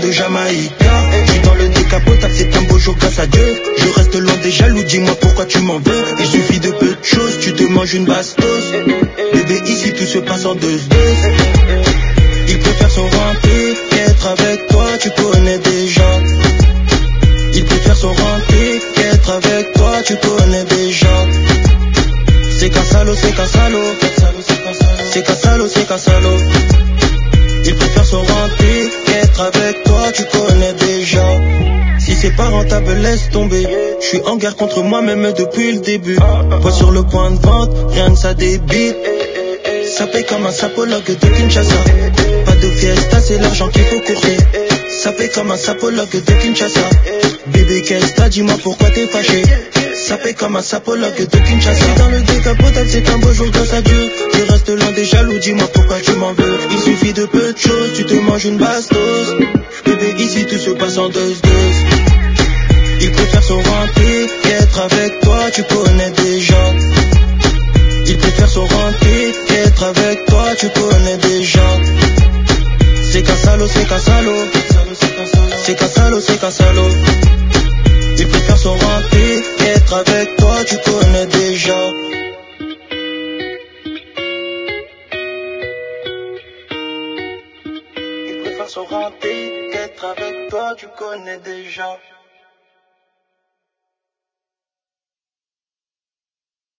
de Jamaïca. J'suis dans le décapotable, c'est un beau jour grâce à Dieu. Je reste loin des jaloux, dis-moi pourquoi tu m'en veux. Il suffit de peu de choses, tu te manges une bastos. Bébé, ici tout se passe en 2-2. Il préfère son rempli qu'être avec toi, tu connais déjà. Il préfère son rempli qu'être avec toi, tu connais déjà. C'est Casalo, c'est Casalo. C'est Casalo, c'est Casalo. Il préfère son rempli qu'être avec toi, tu connais déjà. Si c'est pas rentable, laisse tomber. Je suis en guerre contre moi-même depuis le début. Poids sur le point de vente, rien que ça débite. Ça paye comme un sapologue de Kinshasa. Pas de fiesta, c'est l'argent qu'il faut courter. Ça paye comme un sapologue de Kinshasa. Bébé, qu'est-ce que t'as, dis-moi pourquoi t'es fâché. Ça paye comme un sapologue de Kinshasa. Dans le décapotable, c'est un beau jour grâce à Dieu. Je reste loin des jaloux, dis-moi pourquoi tu m'en veux. Il suffit de peu de choses, tu te manges une bastos. Bébé, ici tout se passe en 2-2. Il préfère son rempli qu'être avec toi, tu connais déjà. Il préfère son rempli qu'être avec toi, tu connais déjà. C'est Casalo, c'est Casalo. C'est Casalo, c'est Casalo. Il préfère son rempli qu'être avec toi, tu connais déjà. Il préfère son rempli qu'être avec toi, tu connais déjà.